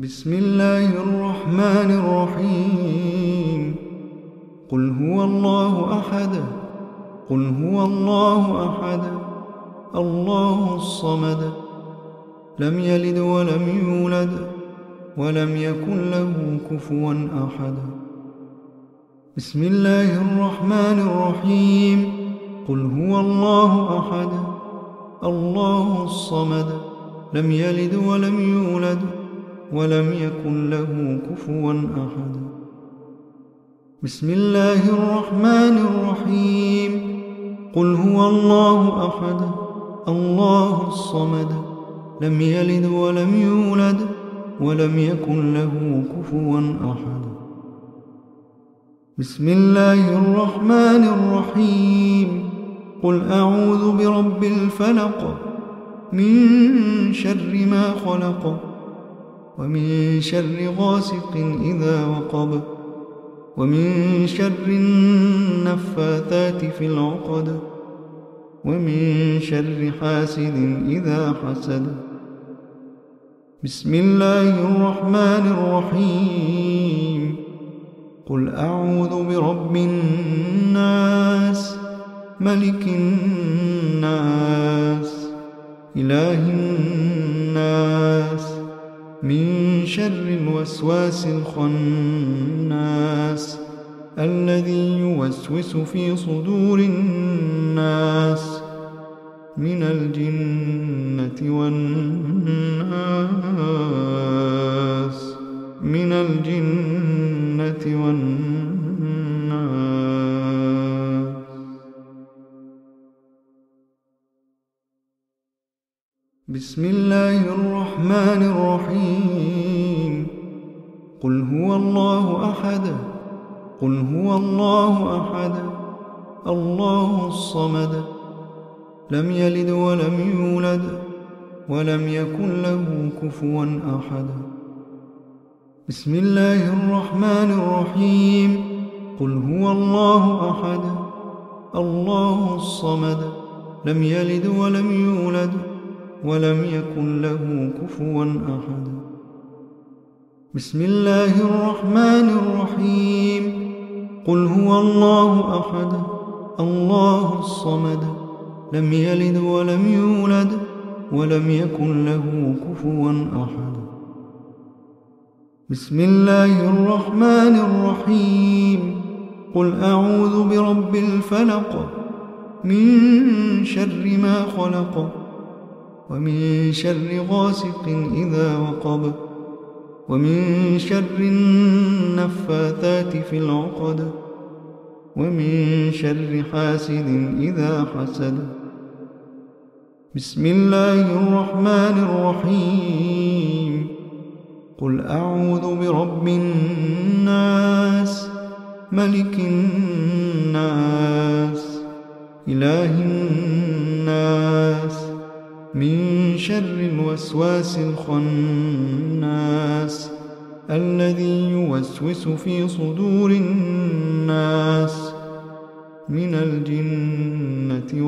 بسم الله الرحمن الرحيم. قل هو الله أحد قل هو الله أحد الله الصمد لم يلد ولم يولد ولم يكن له كفوا أحد. بسم الله الرحمن الرحيم. قل هو الله أحد الله الصمد لم يلد ولم يولد ولم يكن له كفوا أحد. بسم الله الرحمن الرحيم. قل هو الله أحد الله الصمد لم يلد ولم يولد ولم يكن له كفوا أحد. بسم الله الرحمن الرحيم. قل أعوذ برب الفلق من شر ما خلق ومن شر غاسق إذا وقب ومن شر النفاثات في العقد ومن شر حاسد إذا حسد. بسم الله الرحمن الرحيم. قل أعوذ برب الناس ملك الناس إله الناس من شر الوسواس الخناس الذي يوسوس في صدور الناس من الجنة والناس من الجنة والناس. بسم الله الرحمن الرحيم. قل هو الله أحد قل هو الله أحد الله الصمد لم يلد ولم يولد ولم يكن له كفوا أحد. بسم الله الرحمن الرحيم. قل هو الله أحد الله الصمد لم يلد ولم يولد ولم يكن له كفوا أحد. بسم الله الرحمن الرحيم. قل هو الله أحد الله الصمد لم يلد ولم يولد ولم يكن له كفوا أحد. بسم الله الرحمن الرحيم. قل أعوذ برب الفلق من شر ما خلق ومن شر غاسق إذا وقب ومن شر النفاثات في العقد ومن شر حاسد إذا حسد. بسم الله الرحمن الرحيم. قل أعوذ برب الناس ملك الناس إله الناس من شر الوسواس الخناس الذي يوسوس في صدور الناس من الجنة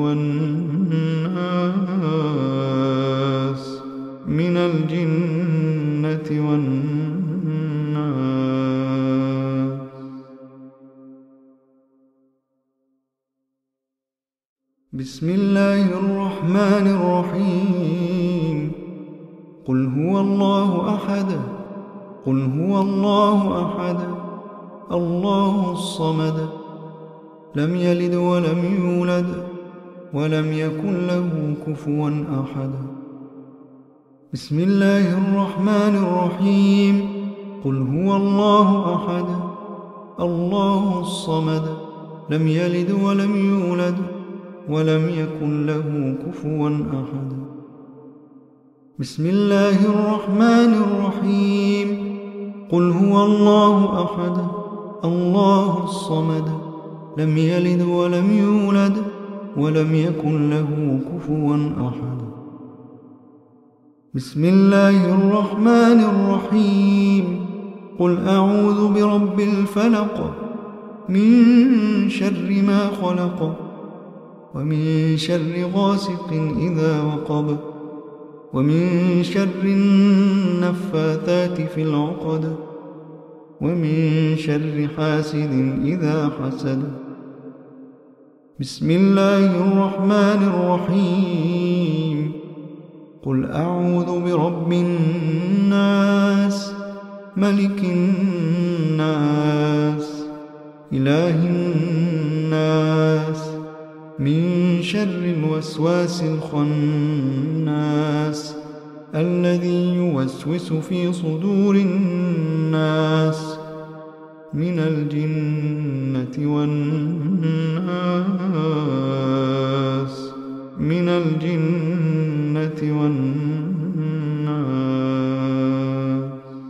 والناس من الجنة والناس. بسم الله الرحمن الرحيم. قل هو الله أحد قل هو الله أحد الله الصمد لم يلد ولم يولد ولم يكن له كفوا أحد. بسم الله الرحمن الرحيم. قل هو الله أحد الله الصمد لم يلد ولم يولد ولم يكن له كفوا أحد. بسم الله الرحمن الرحيم. قل هو الله أحد الله الصمد لم يلد ولم يولد ولم يكن له كفوا أحد. بسم الله الرحمن الرحيم. قل أعوذ برب الفلق من شر ما خلق ومن شر غاسق إذا وقب ومن شر النفاثات في العقد ومن شر حاسد إذا حسد. بسم الله الرحمن الرحيم. قل أعوذ برب الناس ملك الناس إله الناس من شر الوسواس الخناس الذي يوسوس في صدور الناس من الجنة والناس من الجنة والناس.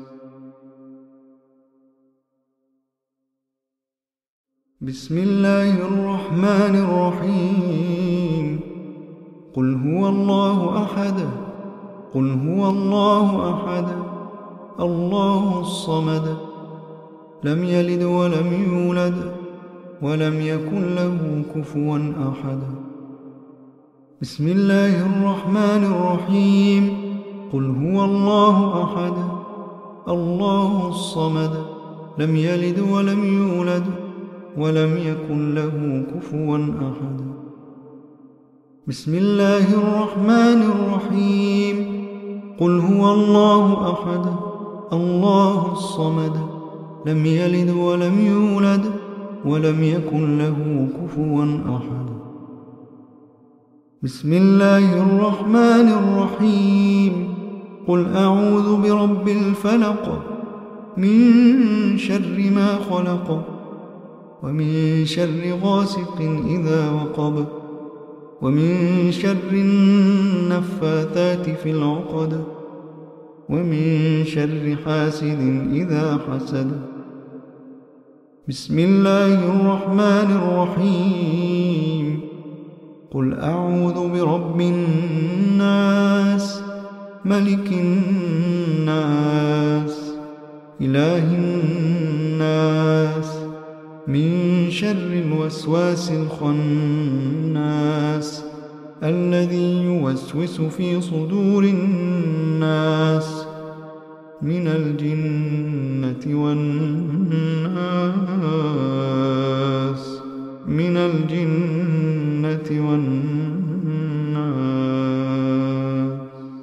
بسم الله الرحمن الرحيم. قل هو الله أحد قل هو الله أحد الله الصمد لم يلد ولم يولد ولم يكن له كفوا أحد. بسم الله الرحمن الرحيم. قل هو الله أحد الله الصمد لم يلد ولم يولد ولم يكن له كفوا أحد. بسم الله الرحمن الرحيم. قل هو الله أحد الله الصمد لم يلد ولم يولد ولم يكن له كفوا أحد. بسم الله الرحمن الرحيم. قل أعوذ برب الفلق من شر ما خلق ومن شر غاسق إذا وقب ومن شر النفاثات في العقد ومن شر حاسد إذا حسد. بسم الله الرحمن الرحيم. قل أعوذ برب الناس ملك الناس إله الناس من شر الوسواس الخناس الذي يوسوس في صدور الناس من الجنة والناس من الجنة والناس.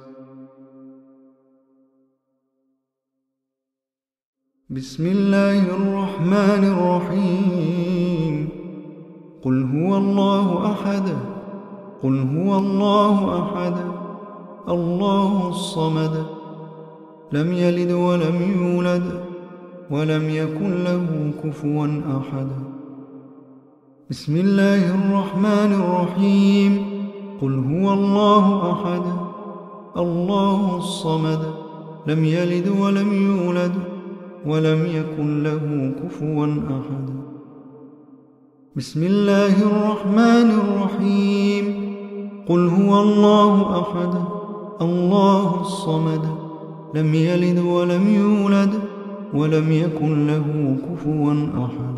بسم الله الرحمن الرحيم. قل هو الله أحد قل هو الله أحد الله الصمد لم يلد ولم يولد ولم يكن له كفوا أحد. بسم الله الرحمن الرحيم. قل هو الله أحد الله الصمد لم يلد ولم يولد ولم يكن له كفوا أحد. بسم الله الرحمن الرحيم. قل هو الله أحد الله الصمد لم يلد ولم يولد ولم يكن له كفوا أحد.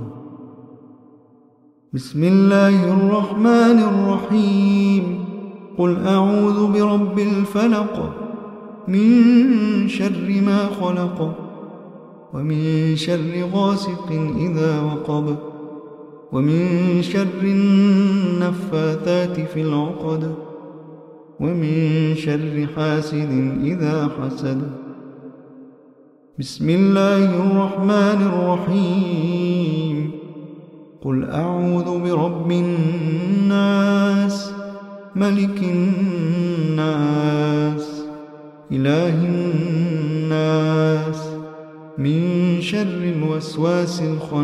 بسم الله الرحمن الرحيم. قل أعوذ برب الفلق من شر ما خلق ومن شر غاسق إذا وقب ومن شر النفاثات في العقد ومن شر حاسد إذا حسد. بسم الله الرحمن الرحيم. قل أعوذ برب الناس ملك الناس إله الناس من شر الوسواس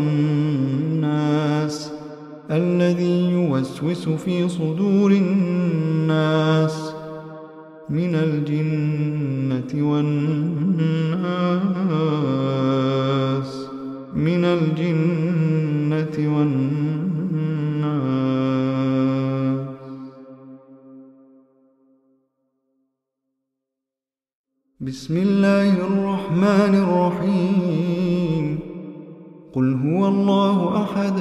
الخناس الذي يوسوس في صدور الناس من الجنة والناس من الجنة والناس. بسم الله الرحمن الرحيم. قل هو الله أحد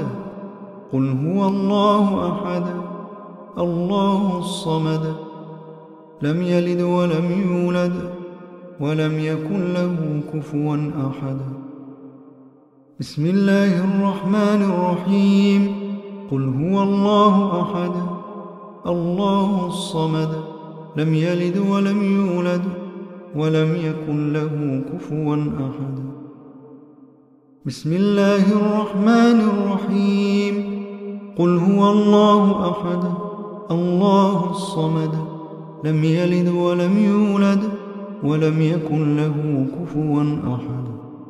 قل هو الله أحد الله الصمد لم يلد ولم يولد ولم يكن له كفوا أحد. بسم الله الرحمن الرحيم. قل هو الله أحد الله الصمد لم يلد ولم يولد ولم يكن له كفوا أحد. بسم الله الرحمن الرحيم. قل هو الله أحد الله الصمد لم يلد ولم يولد ولم يكن له كفوا أحد.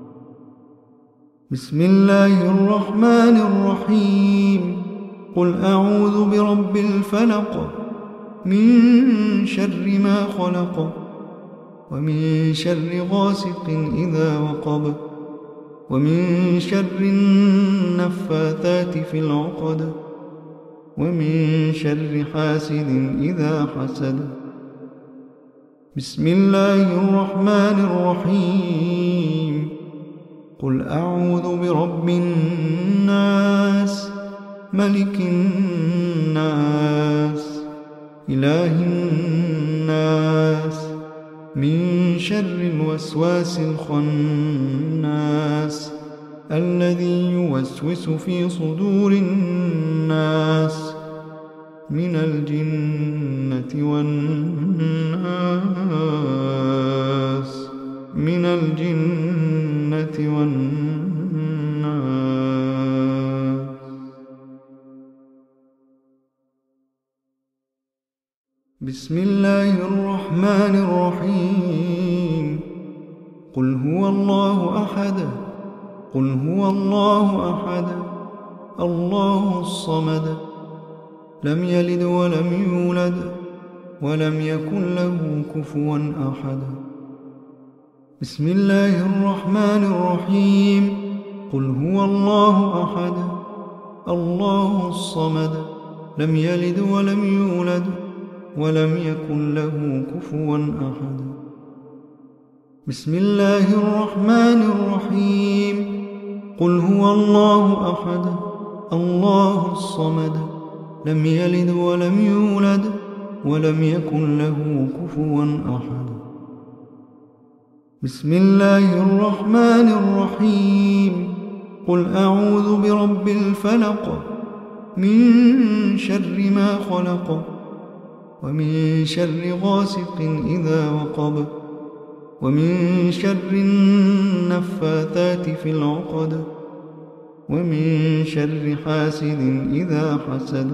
بسم الله الرحمن الرحيم. قل أعوذ برب الفلق من شر ما خلق ومن شر غاسق إذا وقب ومن شر النفاثات في العقد ومن شر حاسد إذا حسد. بسم الله الرحمن الرحيم. قل أعوذ برب الناس ملك الناس إله الناس من شر الوسواس الخناس الذي يوسوس في صدور الناس من الجنة والناس من الجنة والناس. بسم الله الرحمن الرحيم. قل هو الله أحد قل هو الله أحد الله الصمد لم يلد ولم يولد ولم يكن له كفوا أحد. بسم الله الرحمن الرحيم. قل هو الله أحد الله الصمد لم يلد ولم يولد ولم يكن له كفوا أحد. بسم الله الرحمن الرحيم. قل هو الله أحد الله الصمد لم يلد ولم يولد ولم يكن له كفوا أحد. بسم الله الرحمن الرحيم. قل أعوذ برب الفلق من شر ما خلق ومن شر غاسق إذا وقب ومن شر النفاثات في العقد ومن شر حاسد إذا حسد.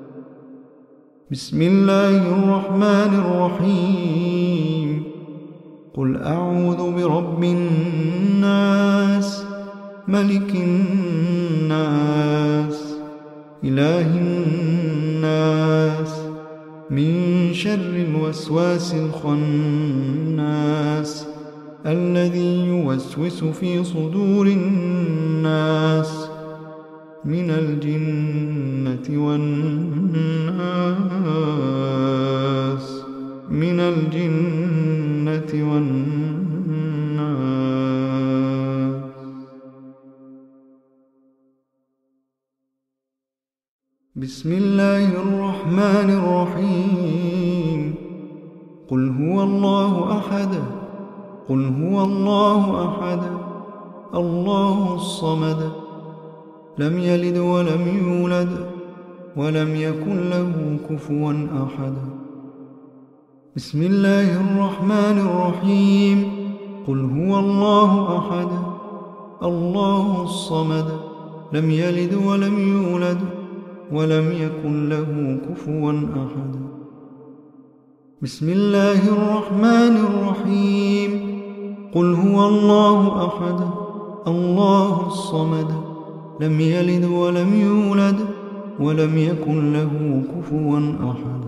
بسم الله الرحمن الرحيم. قل أعوذ برب الناس ملك الناس إله الناس من شر الوسواس الخناس الذي يوسوس في صدور الناس من الجنة والناس من الجنة والناس. بسم الله الرحمن الرحيم. قل هو الله أحد قل هو الله أحد الله الصمد لم يلد ولم يولد ولم يكن له كفوا أحد. بسم الله الرحمن الرحيم. قل هو الله أحد الله الصمد لم يلد ولم يولد ولم يكن له كفوا أحد. بسم الله الرحمن الرحيم. قل هو الله أحد الله الصمد لم يلد ولم يولد ولم يكن له كفوا أحد.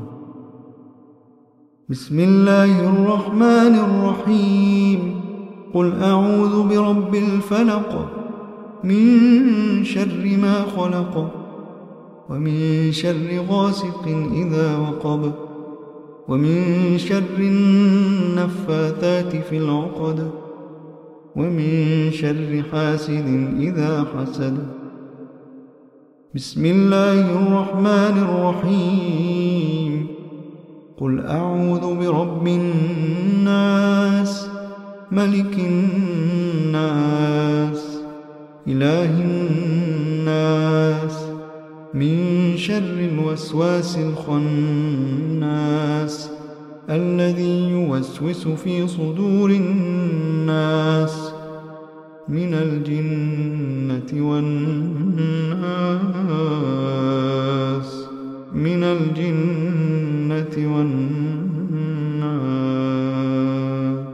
بسم الله الرحمن الرحيم. قل أعوذ برب الفلق من شر ما خلق ومن شر غاسق إذا وقب ومن شر النفاثات في العقد ومن شر حاسد إذا حسد. بسم الله الرحمن الرحيم. قل أعوذ برب الناس ملك الناس إله الناس من شر الوسواس الخناس الذي يوسوس في صدور الناس من الجنة والناس من الجنة والناس.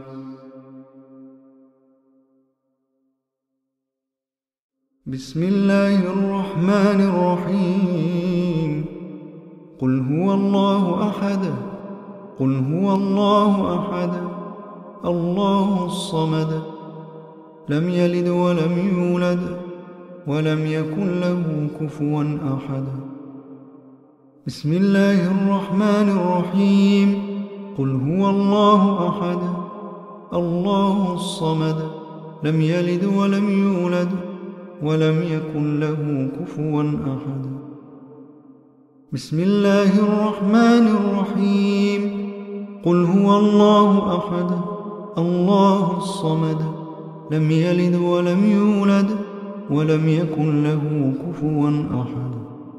بسم الله الرحمن الرحيم. قل هو الله أحد قل هو الله أحد الله الصمد لم يلد ولم يولد ولم يكن له كفوا أحد. بسم الله الرحمن الرحيم. قل هو الله أحد الله الصمد لم يلد ولم يولد ولم يكن له كفوا أحد. بسم الله الرحمن الرحيم. قل هو الله أحد الله الصمد لم يلد ولم يولد ولم يكن له كفوا أحد.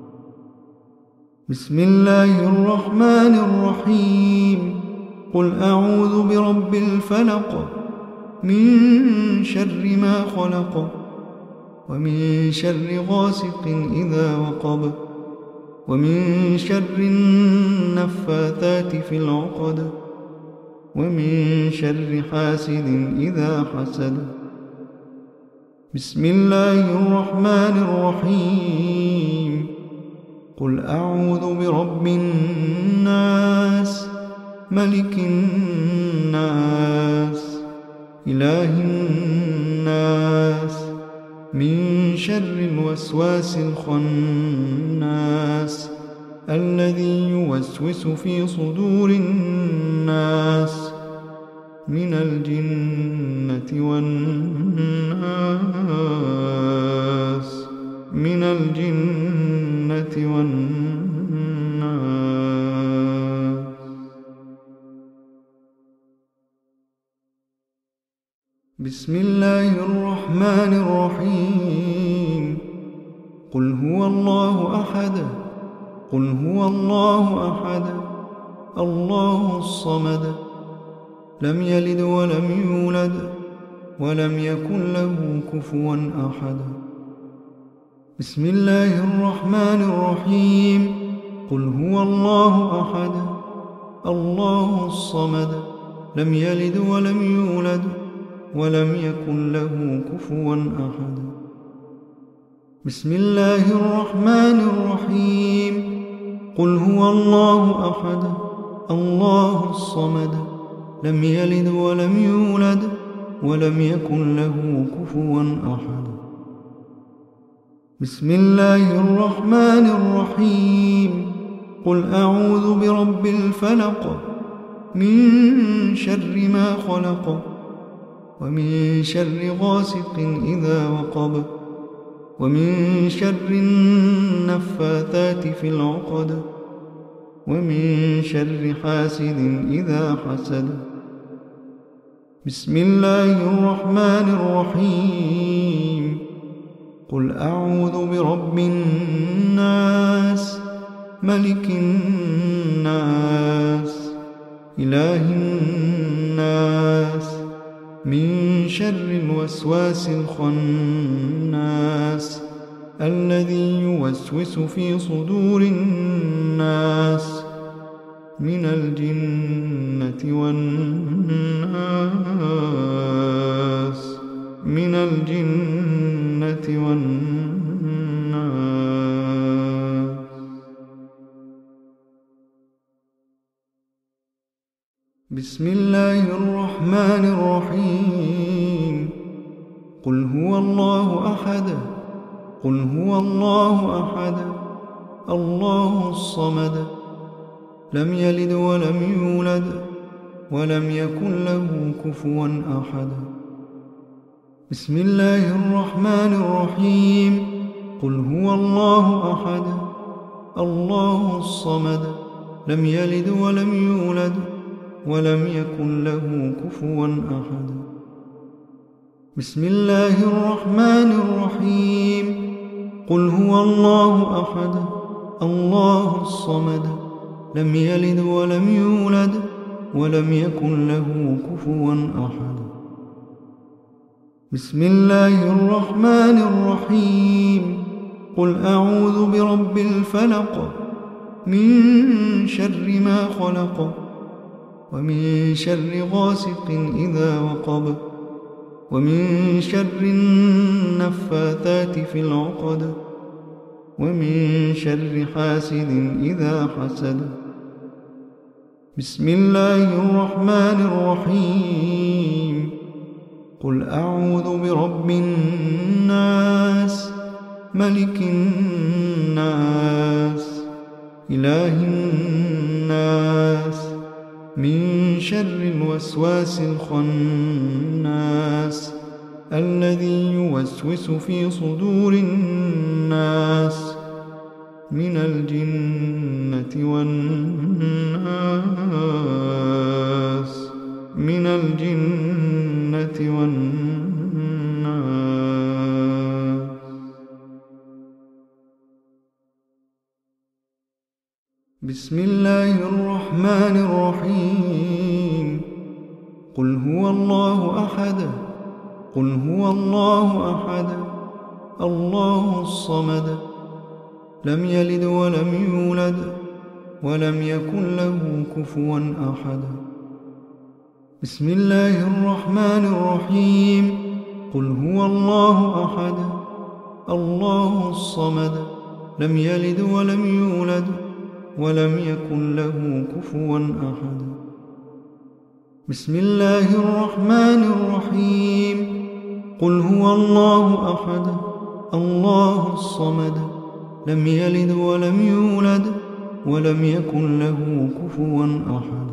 بسم الله الرحمن الرحيم. قل أعوذ برب الفلق من شر ما خلق ومن شر غاسق إذا وقب ومن شر النفاثات في العقد ومن شر حاسد إذا حسد. بسم الله الرحمن الرحيم. قل أعوذ برب الناس ملك الناس إله الناس من شر الوسواس الخناس الذي يوسوس في صدور الناس من الجنة والناس من الجنة والناس. بسم الله الرحمن الرحيم. قل هو الله أحد قل هو الله أحد الله الصمد لم يلد ولم يولد ولم يكن له كفوا أحد. بسم الله الرحمن الرحيم. قل هو الله أحد الله الصمد لم يلد ولم يولد ولم يكن له كفوا أحد. بسم الله الرحمن الرحيم. قل هو الله أحد الله الصمد لم يلد ولم يولد ولم يكن له كفوا أحد. بسم الله الرحمن الرحيم. قل أعوذ برب الفلق من شر ما خلق ومن شر غاسق إذا وقب ومن شر النفاثات في العقد ومن شر حاسد إذا حسد. بسم الله الرحمن الرحيم. قل أعوذ برب الناس ملك الناس إله الناس من شر الوسواس الخناس الذي يوسوس في صدور الناس من الجنة والناس من الجنة والناس. بسم الله الرحمن الرحيم. قل هو الله أحد قل هو الله أحد الله الصمد لم يلد ولم يولد ولم يكن له كفوا أحد. بسم الله الرحمن الرحيم. قل هو الله أحد الله الصمد لم يلد ولم يولد ولم يكن له كفوا أحد. بسم الله الرحمن الرحيم. قل هو الله أحد الله الصمد لم يلد ولم يولد ولم يكن له كفوا أحد. بسم الله الرحمن الرحيم. قل أعوذ برب الفلق من شر ما خلق ومن شر غاسق إذا وقب ومن شر النفاثات في العقد ومن شر حاسد إذا حسد. بسم الله الرحمن الرحيم. قل أعوذ برب الناس ملك الناس إله الناس من شر الوسواس الخناس الذي يوسوس في صدور الناس من الجنة والناس من الجنة والناس. بسم الله الرحمن الرحيم. قل هو الله أحد قل هو الله أحد الله الصمد لم يلد ولم يولد ولم يكن له كفوا أحد. بسم الله الرحمن الرحيم. قل هو الله أحد الله الصمد لم يلد ولم يولد ولم يكن له كفوا أحد. بسم الله الرحمن الرحيم. قل هو الله أحد الله الصمد لم يلد ولم يولد ولم يكن له كفوا أحد.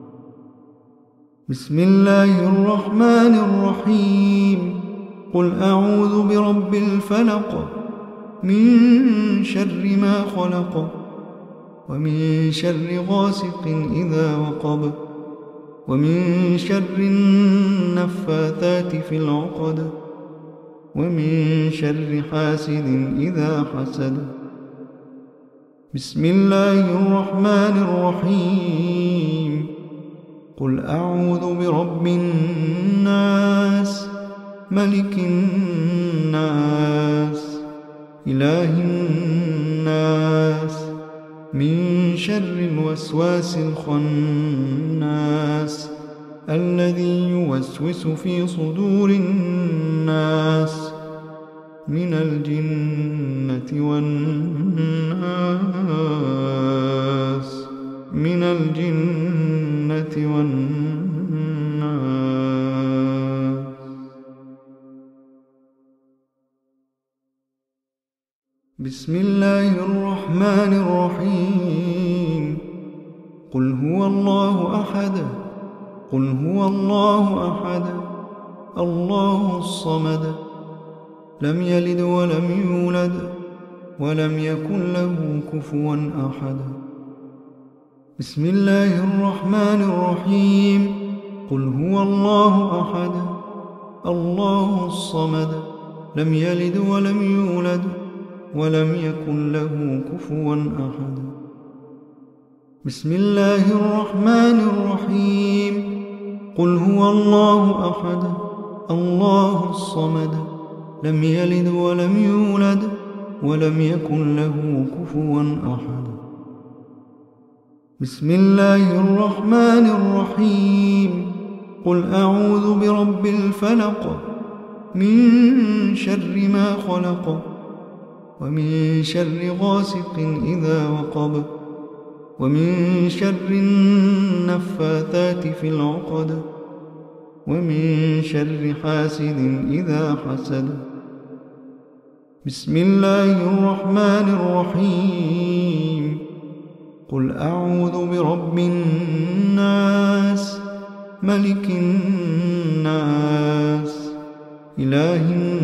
بسم الله الرحمن الرحيم. قل أعوذ برب الفلق من شر ما خلق ومن شر غاسق إذا وقب ومن شر النفاثات في العقد ومن شر حاسد إذا حسد. بسم الله الرحمن الرحيم. قل أعوذ برب الناس ملك الناس إله الناس من شر الوسواس الخناس الذي يوسوس في صدور الناس من الجنة والناس من الجنة والناس. بسم الله الرحمن الرحيم. قل هو الله أحد قل هو الله أحد الله الصمد لم يلد ولم يولد ولم يكن له كفوا أحد. بسم الله الرحمن الرحيم. قل هو الله أحد الله الصمد لم يلد ولم يولد ولم يكن له كفوا أحد. بسم الله الرحمن الرحيم. قل هو الله أحد الله الصمد لم يلد ولم يولد ولم يكن له كفوا أحد. بسم الله الرحمن الرحيم. قل أعوذ برب الفلق من شر ما خلق ومن شر غاسق إذا وقب ومن شر النفاثات في العقد ومن شر حاسد إذا حسد. بسم الله الرحمن الرحيم. قل أعوذ برب الناس ملك الناس إله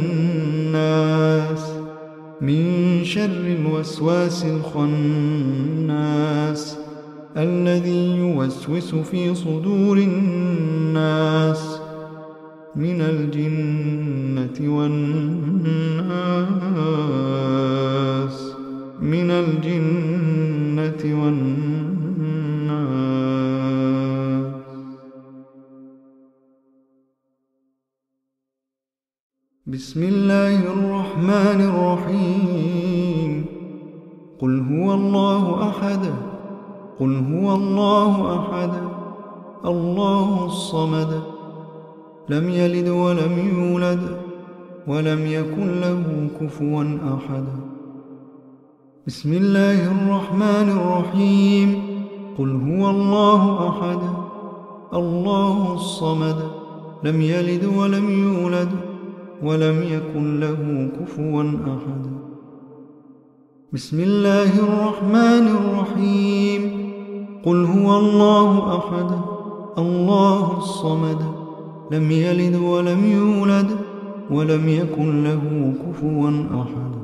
الناس من شر الوسواس الخناس الذي يوسوس في صدور الناس من الجنة والناس من الجنة والناس. بسم الله الرحمن الرحيم. قل هو الله أحد قل هو الله أحد الله الصمد لم يلد ولم يولد ولم يكن له كفوا أحد. بسم الله الرحمن الرحيم. قل هو الله أحد الله الصمد لم يلد ولم يولد ولم يكن له كفوا أحد. بسم الله الرحمن الرحيم. قل هو الله أحد الله الصمد لم يلد ولم يولد ولم يكن له كفوا أحد.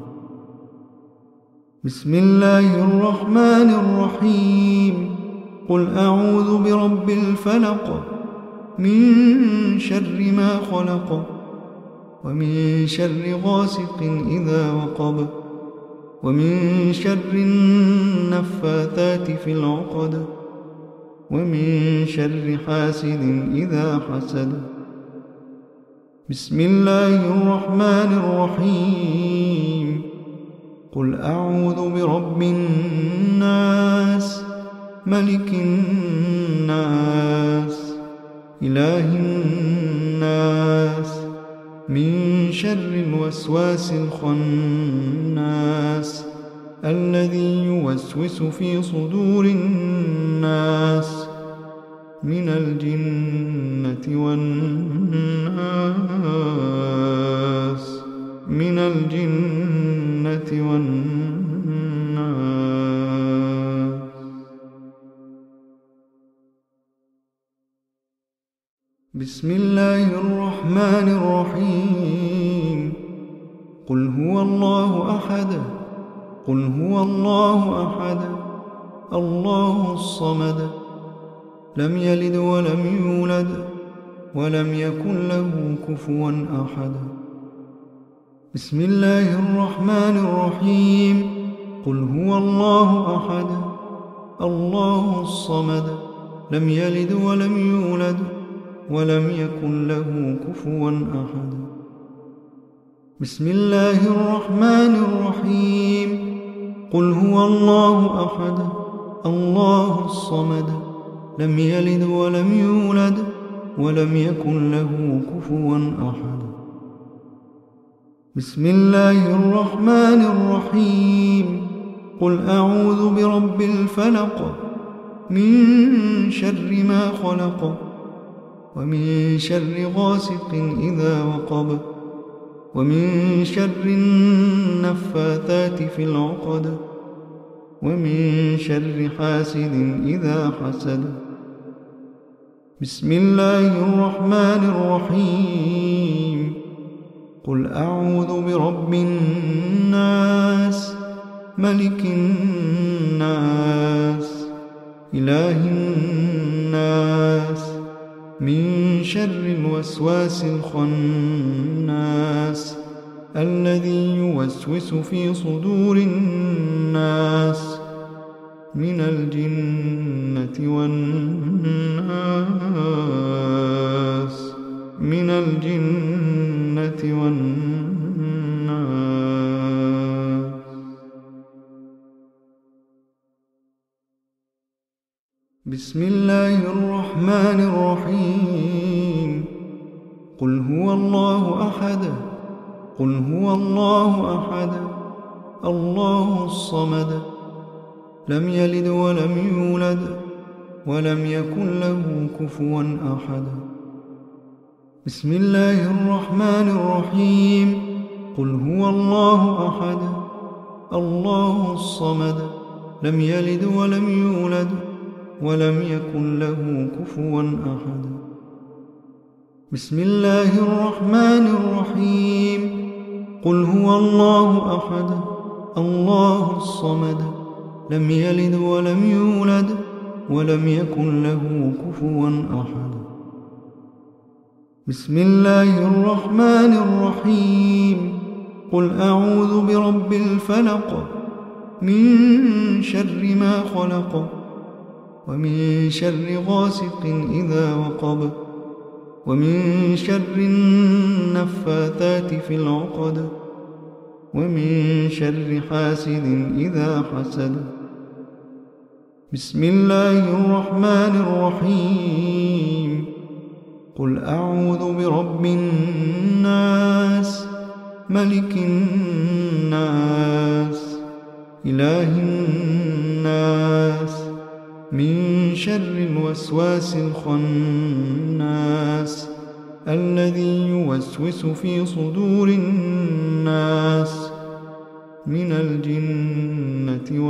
بسم الله الرحمن الرحيم. قل أعوذ برب الفلق من شر ما خلق ومن شر غاسق إذا وقب ومن شر النفاثات في العقد ومن شر حاسد إذا حسد. بسم الله الرحمن الرحيم. قل أعوذ برب الناس ملك الناس إله الناس من شر الوسواس الخناس الذي يوسوس في صدور الناس من الجنة والناس من الجنة والناس. بسم الله الرحمن الرحيم. قل هو الله أحد قل هو الله أحد الله الصمد لم يلد ولم يولد ولم يكن له كفوا أحد. بسم الله الرحمن الرحيم. قل هو الله أحد الله الصمد لم يلد ولم يولد ولم يكن له كفوا أحد. بسم الله الرحمن الرحيم. قل هو الله أحد الله الصمد لم يلد ولم يولد ولم يكن له كفوا أحد. بسم الله الرحمن الرحيم. قل أعوذ برب الفلق من شر ما خلق ومن شر غاسق إذا وقب ومن شر النفاثات في العقد ومن شر حاسد إذا حسد. بسم الله الرحمن الرحيم. قل أعوذ برب الناس ملك الناس إله الناس من شر الوسواس الخناس الذي يوسوس في صدور الناس من الجنة والناس من الجنة والناس. بسم الله الرحمن الرحيم. قل هو الله أحد قل هو الله أحد الله الصمد لم يلد ولم يولد ولم يكن له كفوا أحد. بسم الله الرحمن الرحيم. قل هو الله أحد الله الصمد لم يلد ولم يولد ولم يكن له كفوا أحد. بسم الله الرحمن الرحيم. قل هو الله أحد الله الصمد لم يلد ولم يولد ولم يكن له كفوا أحد. بسم الله الرحمن الرحيم. قل أعوذ برب الفلق من شر ما خلق ومن شر غاسق إذا وقب ومن شر النفاثات في العقد ومن شر حاسد إذا حسد. بسم الله الرحمن الرحيم. قل أعوذ برب الناس ملك الناس إله الناس من شر الوسواس الخناس الذي يوسوس في صدور الناس من الجنة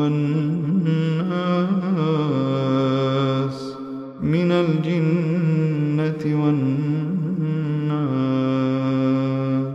والناس من الجنة والناس.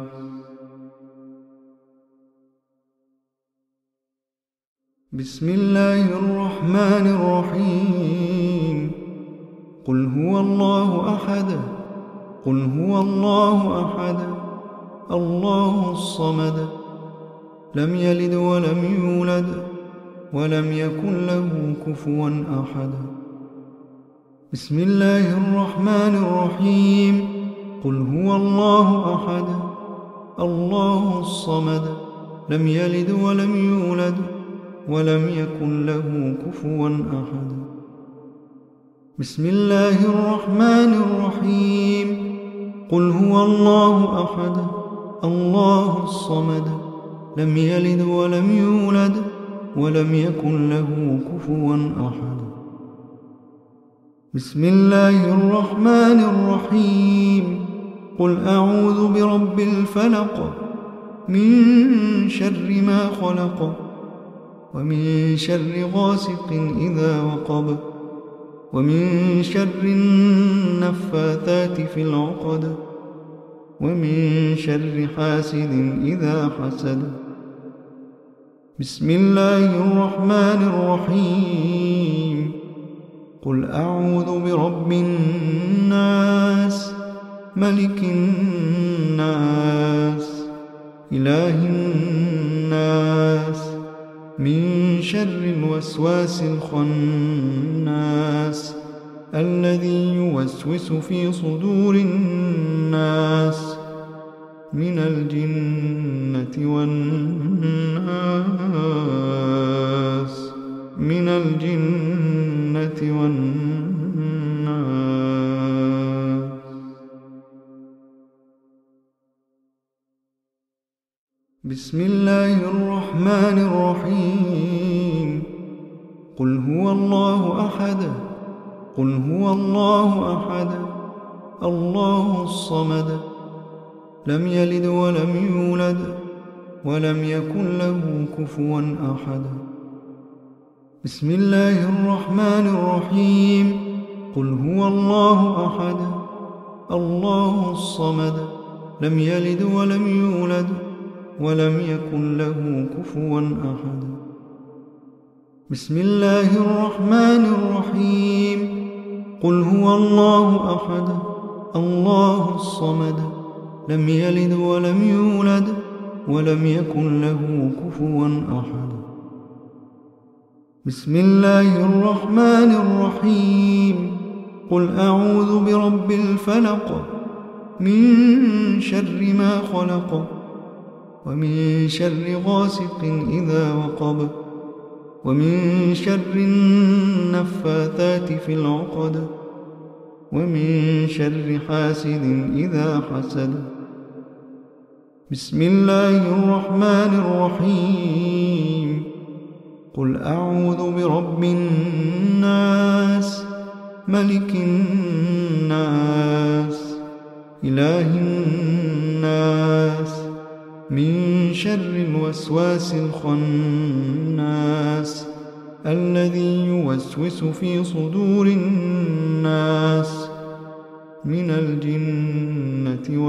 بسم الله الرحمن الرحيم. قل هو الله أحد قل هو الله أحد الله الصمد لم يلد ولم يولد ولم يكن له كفوا أحد. بسم الله الرحمن الرحيم. قل هو الله أحد الله الصمد لم يلد ولم يولد ولم يكن له كفوا أحد. بسم الله الرحمن الرحيم. قل هو الله أحد الله الصمد لم يلد ولم يولد ولم يكن له كفوا أحد. بسم الله الرحمن الرحيم. قل أعوذ برب الفلق من شر ما خلق ومن شر غاسق إذا وقب ومن شر النفاثات في العقد ومن شر حاسد إذا حسد. بسم الله الرحمن الرحيم. قل أعوذ برب الناس ملك الناس إله الناس من شر الوسواس الخناس الذي يوسوس في صدور الناس من الجنة والناس من الجنة والناس. بسم الله الرحمن الرحيم. قل هو الله أحد قل هو الله أحد الله الصمد لم يلد ولم يولد ولم يكن له كفوا أحد. بسم الله الرحمن الرحيم. قل هو الله أحد الله الصمد لم يلد ولم يولد ولم يكن له كفوا أحد. بسم الله الرحمن الرحيم. قل هو الله أحد الله الصمد لم يلد ولم يولد ولم يكن له كفوا أحد. بسم الله الرحمن الرحيم. قل أعوذ برب الفلق من شر ما خلق ومن شر غاسق إذا وقب ومن شر النفاثات في العقد ومن شر حاسد إذا حسد. بسم الله الرحمن الرحيم. قل أعوذ برب الناس ملك الناس إله الناس من شر الوسواس الخناس الذي يوسوس في صدور الناس من الجنة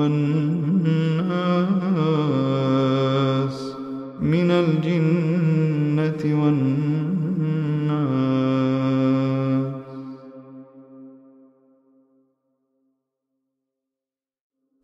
والناس من الجنة والناس.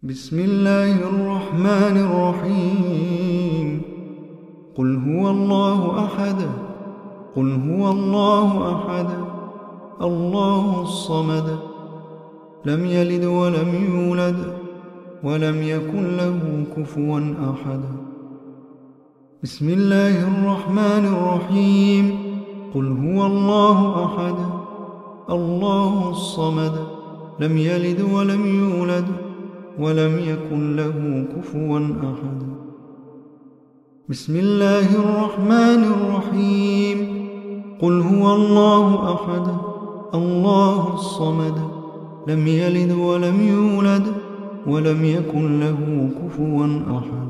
بسم الله الرحمن الرحيم قل هو الله أحد قل هو الله أحد الله الصمد لم يلد ولم يولد ولم يكن له كفوا أحد بسم الله الرحمن الرحيم قل هو الله أحد الله الصمد لم يلد ولم يولد ولم يكن له كفوا أحد بسم الله الرحمن الرحيم قل هو الله أحد الله الصمد لم يلد ولم يولد ولم يكن له كفوا أحد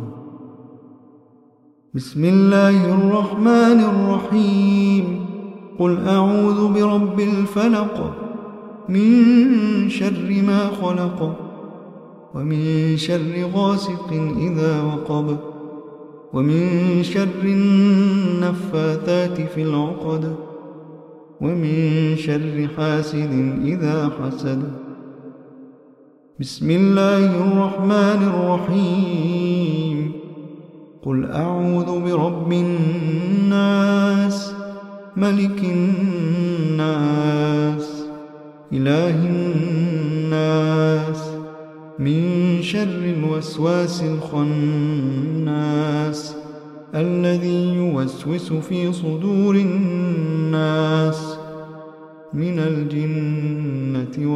بسم الله الرحمن الرحيم قل أعوذ برب الفلق من شر ما خلق ومن شر غاسق إذا وقب ومن شر النفاثات في العقد ومن شر حاسد إذا حسد بسم الله الرحمن الرحيم قل أعوذ برب الناس ملك الناس إله الناس من شر الوسواس الخناس الذي يوسوس في صدور الناس من الجنة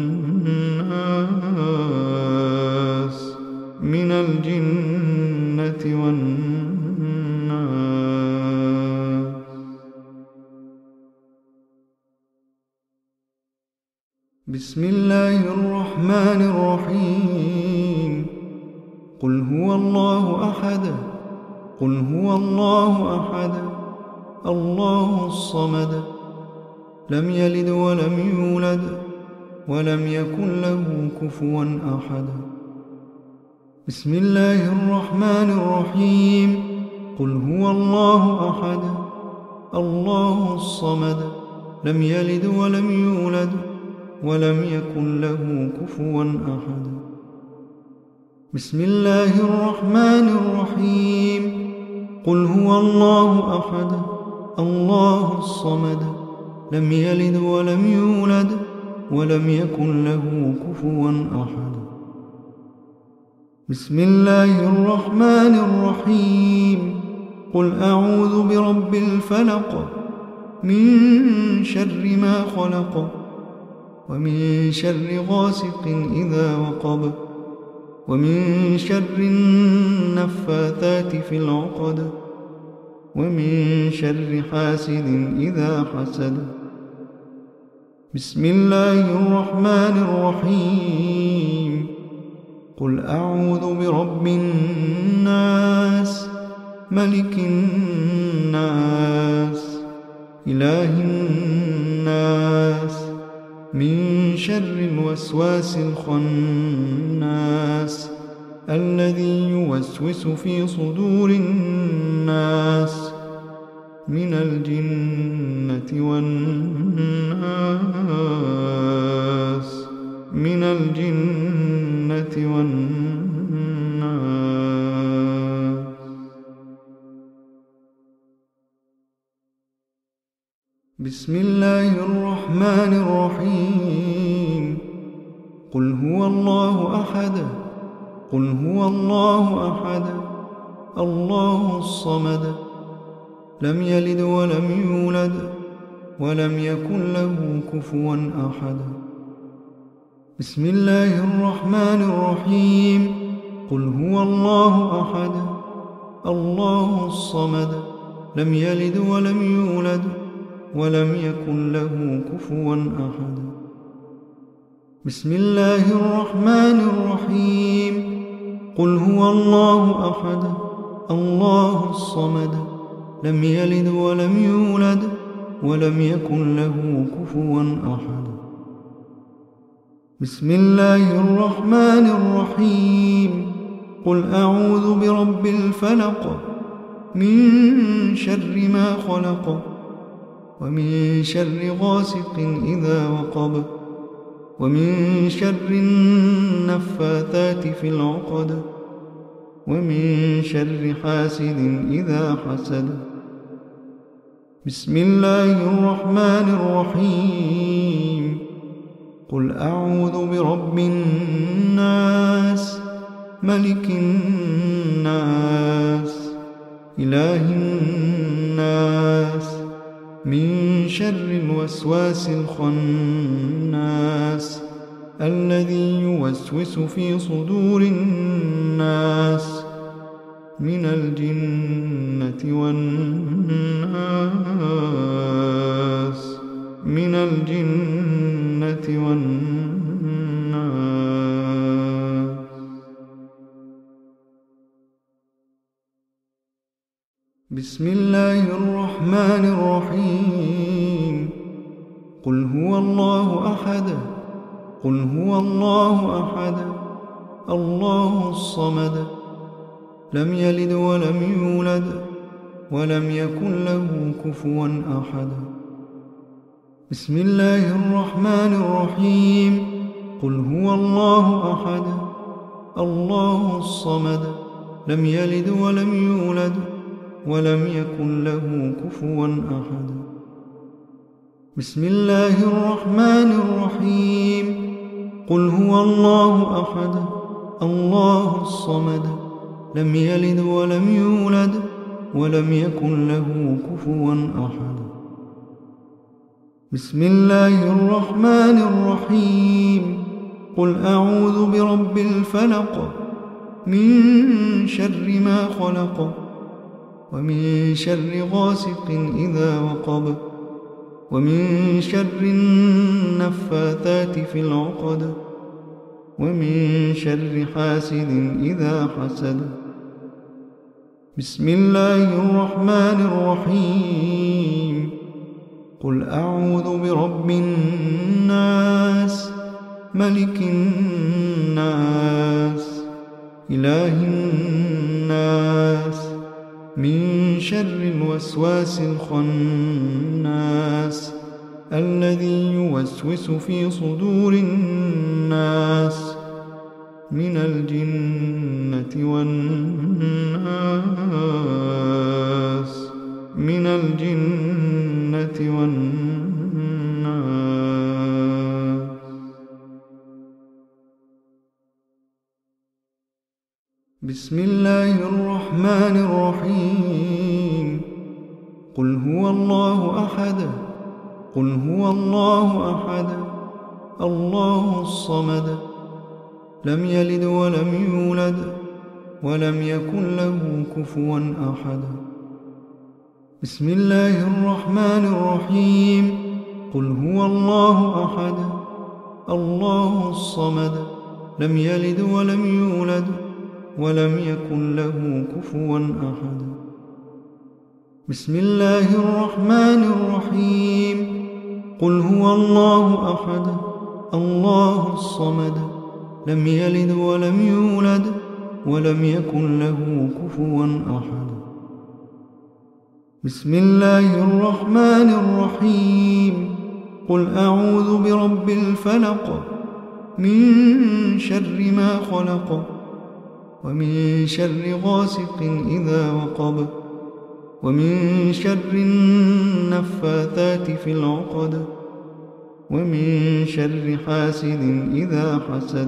والناس من الجنة والناس بسم الله الرحمن الرحيم قل هو الله أحد قل هو الله أحد الله الصمد لم يلد ولم يولد ولم يكن له كفوا أحد بسم الله الرحمن الرحيم قل هو الله أحد الله الصمد لم يلد ولم يولد ولم يكن له كفوا أحد بسم الله الرحمن الرحيم قل هو الله أحد الله الصمد لم يلد ولم يولد ولم يكن له كفوا أحد بسم الله الرحمن الرحيم قل أعوذ برب الفلق من شر ما خلق ومن شر غاسق إذا وقب ومن شر النفاثات في العقد ومن شر حاسد إذا حسد بسم الله الرحمن الرحيم قل أعوذ برب الناس ملك الناس إله الناس من شر الوسواس الخناس الذي يوسوس في صدور الناس من الجنة والناس من الجنة والناس بسم الله الرحمن الرحيم قل هو الله أحد قل هو الله أحد الله الصمد لم يلد ولم يولد ولم يكن له كفوا أحد بسم الله الرحمن الرحيم قل هو الله أحد الله الصمد لم يلد ولم يولد ولم يكن له كفوا أحد بسم الله الرحمن الرحيم قل هو الله أحد الله الصمد لم يلد ولم يولد ولم يكن له كفوا أحد بسم الله الرحمن الرحيم قل أعوذ برب الفلق من شر ما خلق ومن شر غاسق إذا وقب ومن شر النفاثات في العقد، ومن شر حاسد إذا حسد. بسم الله الرحمن الرحيم. قل أعوذ برب الناس، ملك الناس، إله الناس، من شر الوسواس الخناس الذي يوسوس في صدور الناس من الجنة والناس، من الجنة والناس. بسم الله الرحمن الرحيم. قل هو الله أحد، قل هو الله أحد، الله الصمد، لم يلد ولم يولد ولم يكن له كفوا أحد. بسم الله الرحمن الرحيم. قل هو الله أحد، الله الصمد، لم يلد ولم يولد ولم يكن له كفوا أحد. بسم الله الرحمن الرحيم. قل هو الله أحد، الله الصمد، لم يلد ولم يولد ولم يكن له كفوا أحد. بسم الله الرحمن الرحيم. قل أعوذ برب الفلق، من شر ما خلق، ومن شر غاسق إذا وقب، ومن شر النفاثات في العقد، ومن شر حاسد إذا حسد. بسم الله الرحمن الرحيم. قل أعوذ برب الناس، ملك الناس، إله الناس، من شر الوسواس الخناس الذي يوسوس في صدور الناس من الجنة والناس، من الجنة والناس. بسم الله الرحمن الرحيم. قل هو الله أحد، قل هو الله أحد، الله الصمد، لم يلد ولم يولد ولم يكن له كفوا أحد. بسم الله الرحمن الرحيم. قل هو الله أحد، الله الصمد، لم يلد ولم يولد ولم يكن له كفوا أحد. بسم الله الرحمن الرحيم. قل هو الله أحد، الله الصمد، لم يلد ولم يولد ولم يكن له كفوا أحد. بسم الله الرحمن الرحيم. قل أعوذ برب الفلق، من شر ما خلق، ومن شر غاسق إذا وقب، ومن شر النفاثات في العقد، ومن شر حاسد إذا حسد.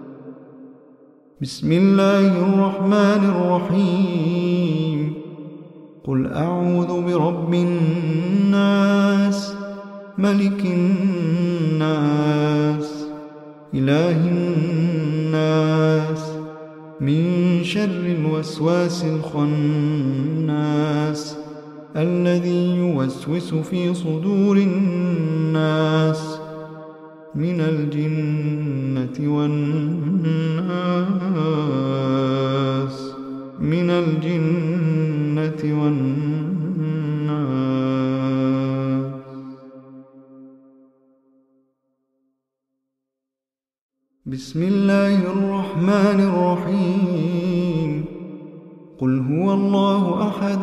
بسم الله الرحمن الرحيم. قل أعوذ برب الناس، ملك الناس، إله الناس، من شر الوسواس الخناس الذي يوسوس في صدور الناس من الجنة والناس، من الجنة والناس. بسم الله الرحمن الرحيم. قل هو الله أحد،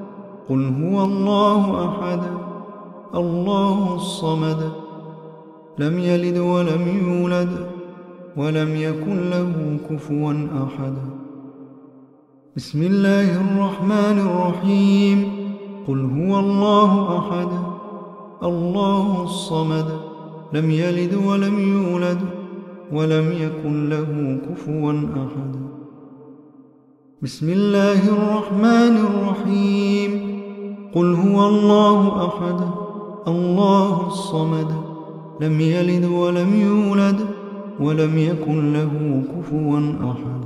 قل هو الله أحد، الله الصمد، لم يلد ولم يولد ولم يكن له كفوا أحد. بسم الله الرحمن الرحيم. قل هو الله أحد الله الصمد لم يلد ولم يولد ولم يكن له كفوا أحد. بسم الله الرحمن الرحيم. قل هو الله أحد الله الصمد لم يلد ولم يولد ولم يكن له كفوا أحد.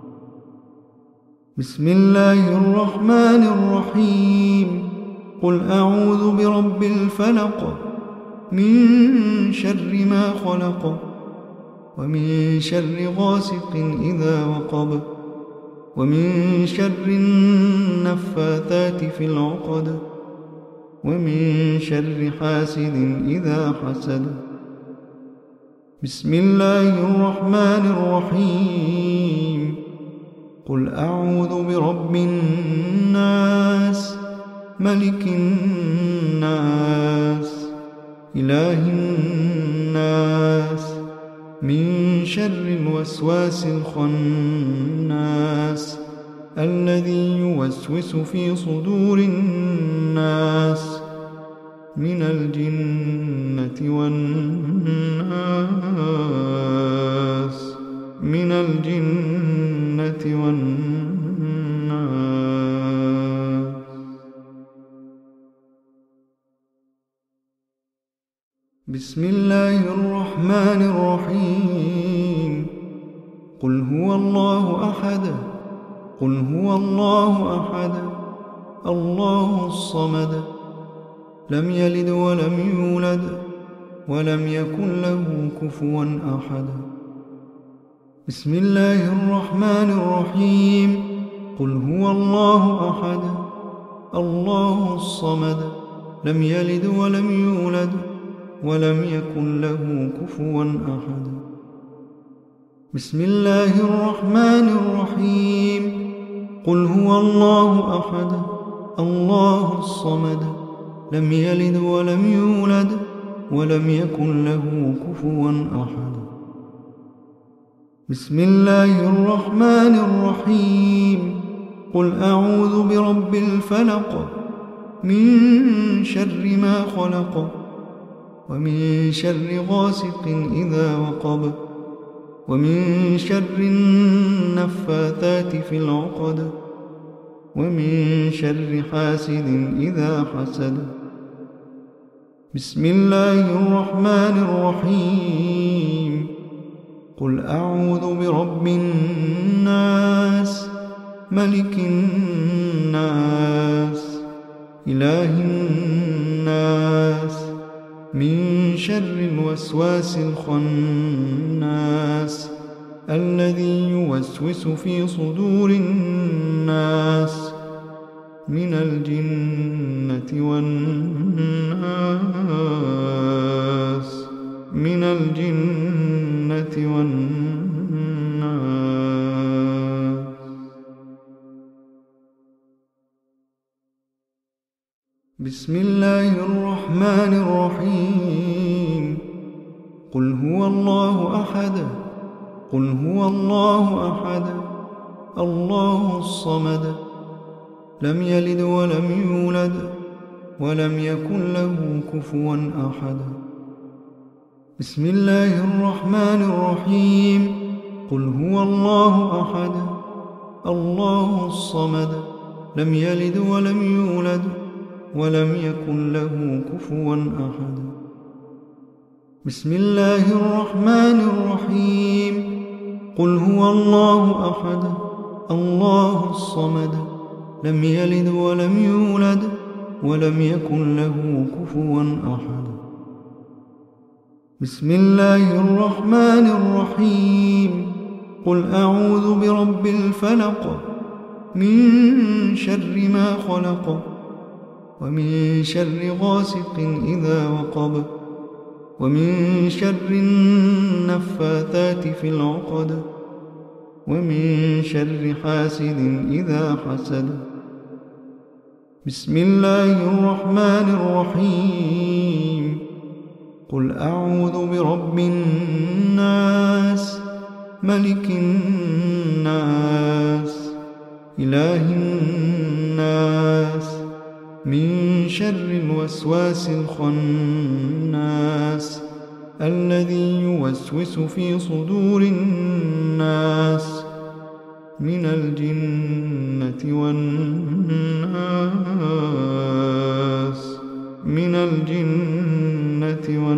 بسم الله الرحمن الرحيم. قل أعوذ برب الفلق من شر ما خلق ومن شر غاسق إذا وقب ومن شر النفاثات في العقد ومن شر حاسد إذا حسد. بسم الله الرحمن الرحيم. قل أعوذ برب الناس ملك الناس إله الناس من شر الوسواس الخناس الذي يوسوس في صدور الناس من الجنة والناس من الجنة والناس. بسم الله الرحمن الرحيم. قل هو الله أحد قل هو الله أحد الله الصمد لم يلد ولم يولد ولم يكن له كفوا أحد. بسم الله الرحمن الرحيم. قل هو الله أحد الله الصمد لم يلد ولم يولد ولم يكن له كفوا أحد. بسم الله الرحمن الرحيم. قل هو الله أحد الله الصمد لم يلد ولم يولد ولم يكن له كفوا أحد. بسم الله الرحمن الرحيم. قل أعوذ برب الفلق من شر ما خلق ومن شر غاسق إذا وقب ومن شر النفاثات في العقد ومن شر حاسد إذا حسد. بسم الله الرحمن الرحيم. قل أعوذ برب الناس ملك الناس إله الناس من شر الوسواس الخناس الذي يوسوس في صدور الناس من الجنة والناس من الجنة والناس. بسم الله الرحمن الرحيم. قل هو الله أحد قل هو الله أحد الله الصمد لم يلد ولم يولد ولم يكن له كفوا أحد. بسم الله الرحمن الرحيم. قل هو الله أحد الله الصمد لم يلد ولم يولد ولم يكن له كفوا أحد. بسم الله الرحمن الرحيم. قل هو الله أحد الله الصمد لم يلد ولم يولد ولم يكن له كفوا أحد. بسم الله الرحمن الرحيم. قل أعوذ برب الفلق من شر ما خلق ومن شر غاسق إذا وقب ومن شر النفاثات في العقد ومن شر حاسد إذا حسد. بسم الله الرحمن الرحيم. قل أعوذ برب الناس ملك الناس إله الناس من شر الوسواس الخناس الذي يوسوس في صدور الناس من الجنة والناس من الجنة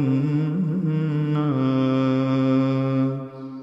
والناس.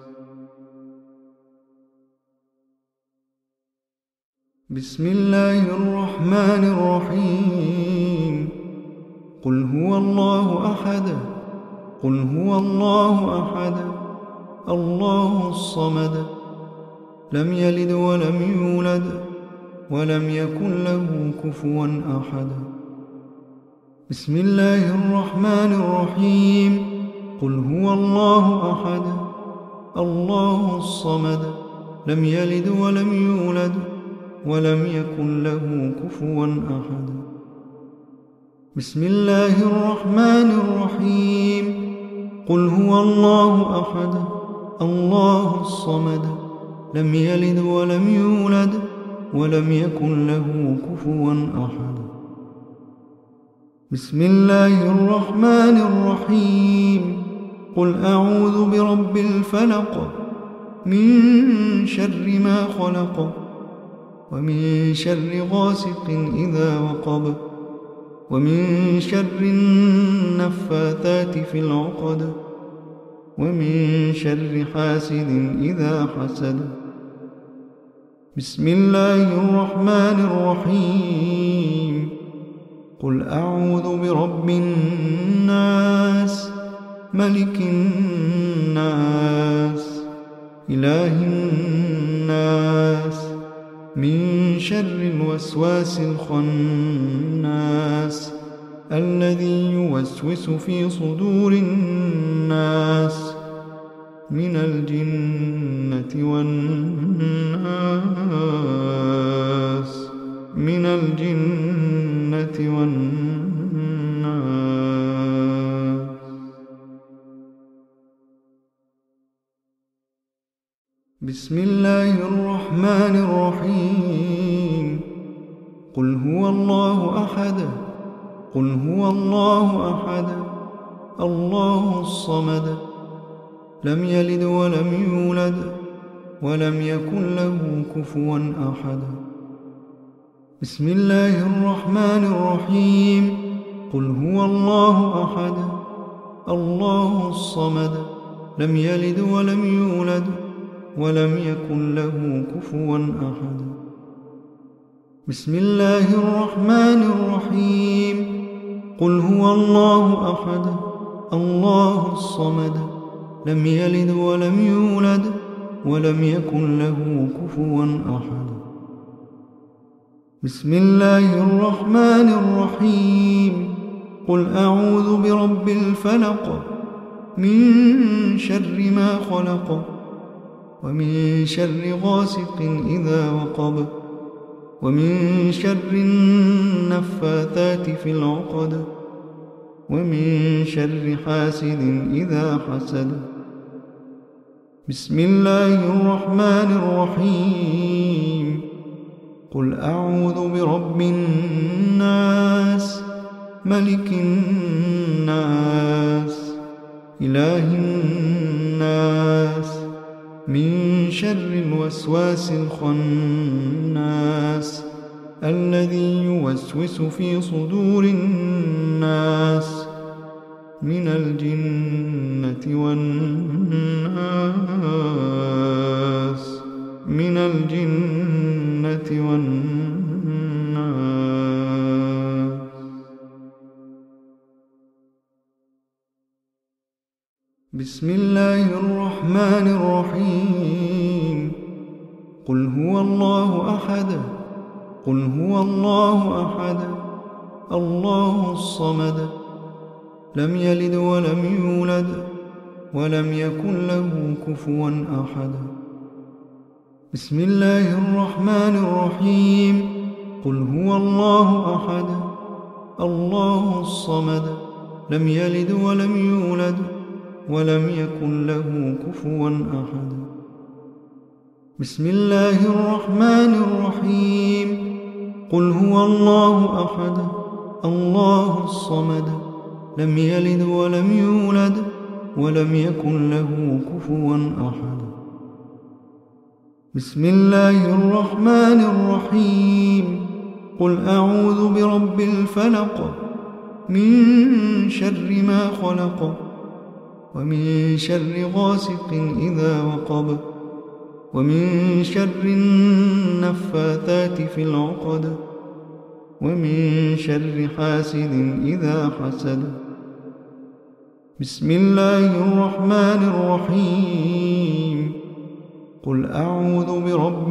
بسم الله الرحمن الرحيم. قل هو الله أحد قل هو الله أحد الله الصمد لم يلد ولم يولد ولم يكن له كفوا أحد. بسم الله الرحمن الرحيم. قل هو الله أحد الله الصمد لم يلد ولم يولد ولم يكن له كفوا أحد. بسم الله الرحمن الرحيم. قل هو الله أحد الله الصمد لم يلد ولم يولد ولم يكن له كفوا أحد. بسم الله الرحمن الرحيم. قل أعوذ برب الفلق من شر ما خلق ومن شر غاسق إذا وقب ومن شر النفاثات في العقد ومن شر حاسد إذا حسد. بسم الله الرحمن الرحيم. قل أعوذ برب الناس ملك الناس إله الناس من شر الوسواس الخناس الذي يوسوس في صدور الناس من الجنة والناس من الجنة والناس. بسم الله الرحمن الرحيم. قل هو الله أحد قل هو الله أحد الله الصمد لم يلد ولم يولد ولم يكن له كفوا أحد. بسم الله الرحمن الرحيم. قل هو الله أحد الله الصمد لم يلد ولم يولد ولم يكن له كفوا أحد. بسم الله الرحمن الرحيم. قل هو الله أحد الله الصمد لم يلد ولم يولد ولم يكن له كفوا أحد. بسم الله الرحمن الرحيم. قل أعوذ برب الفلق من شر ما خلق ومن شر غاسق إذا وقب ومن شر النفاثات في العقد ومن شر حاسد إذا حسد. بسم الله الرحمن الرحيم. قل أعوذ برب الناس ملك الناس إله الناس من شر الوسواس الخناس الذي يوسوس في صدور الناس من الجنة والناس من الجنة والناس. بسم الله الرحمن الرحيم. قل هو الله أحد قل هو الله أحد الله الصمد لم يلد ولم يولد ولم يكن له كفوا أحد. بسم الله الرحمن الرحيم. قل هو الله أحد الله الصمد لم يلد ولم يولد ولم يكن له كفوا أحد. بسم الله الرحمن الرحيم. قل هو الله أحد الله الصمد لم يلد ولم يولد ولم يكن له كفوا أحد. بسم الله الرحمن الرحيم. قل أعوذ برب الفلق من شر ما خلق ومن شر غاسق إذا وقب ومن شر النفاثات في العقد ومن شر حاسد إذا حسد. بسم الله الرحمن الرحيم. قل أعوذ برب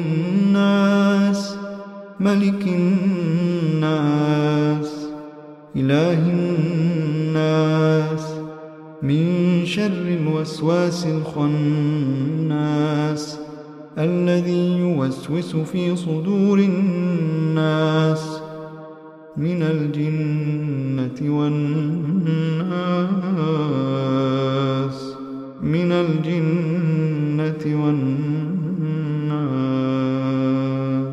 الناس ملك الناس إله الناس من شر الوسواس الخناس الذي يوسوس في صدور الناس من الجنة والناس من الجنة والناس.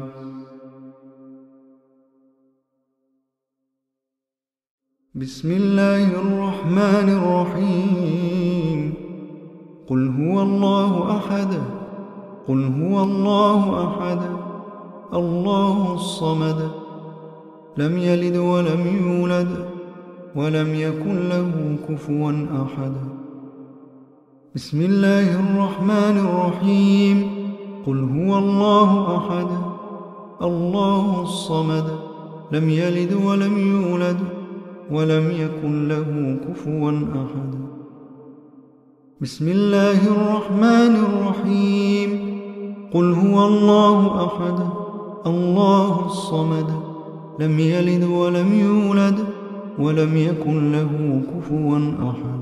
بسم الله الرحمن الرحيم. قل هو الله أحد قل هو الله أحد الله الصمد لم يلد ولم يولد ولم يكن له كفوا أحد. بسم الله الرحمن الرحيم. قل هو الله أحد الله الصمد لم يلد ولم يولد ولم يكن له كفوا أحد. بسم الله الرحمن الرحيم. قل هو الله أحد الله الصمد لم يلد ولم يولد ولم يكن له كفوا أحد.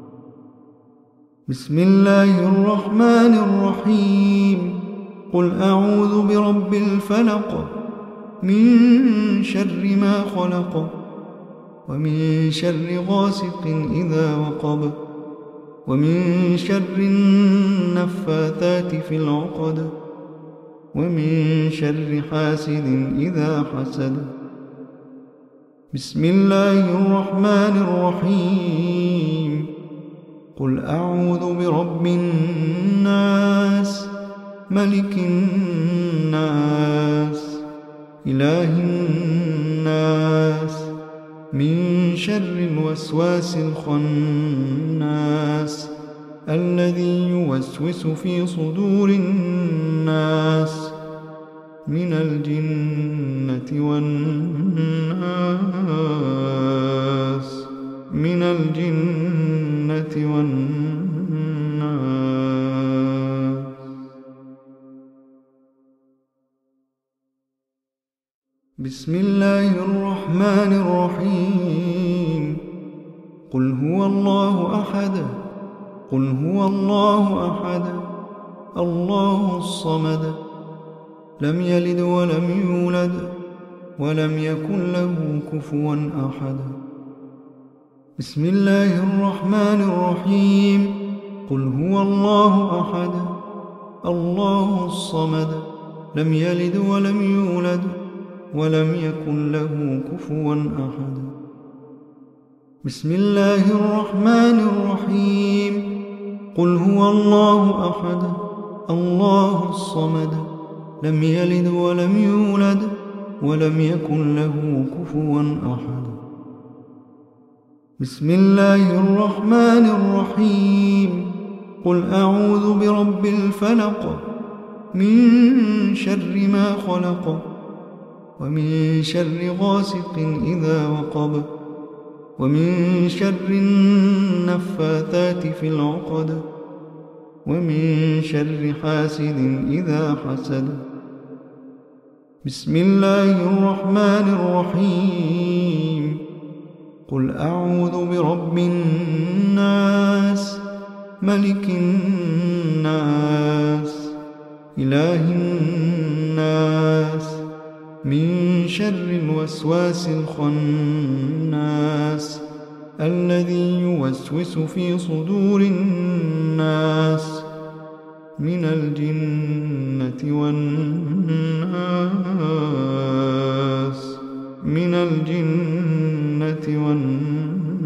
بسم الله الرحمن الرحيم. قل أعوذ برب الفلق من شر ما خلق ومن شر غاسق إذا وقب ومن شر النفاثات في العقد ومن شر حاسد إذا حسد. بسم الله الرحمن الرحيم. قل أعوذ برب الناس ملك الناس إله الناس من شر الوسواس الخناس الذي يوسوس في صدور الناس من الجنة والناس من الجنة والناس. بسم الله الرحمن الرحيم. قل هو الله أحد قل هو الله أحد الله الصمد لم يلد ولم يولد ولم يكن له كفوا أحد. بسم الله الرحمن الرحيم. قل هو الله أحد الله الصمد لم يلد ولم يولد ولم يكن له كفوا أحد. بسم الله الرحمن الرحيم. قل هو الله أحد الله الصمد لم يلد ولم يولد ولم يكن له كفوا أحد. بسم الله الرحمن الرحيم. قل أعوذ برب الفلق من شر ما خلق ومن شر غاسق إذا وقب ومن شر النفاثات في العقد ومن شر حاسد إذا حسد. بسم الله الرحمن الرحيم. قل أعوذ برب الناس ملك الناس إله الناس من شر الوسواس الخناس الذي يوسوس في صدور الناس من الجنة والناس.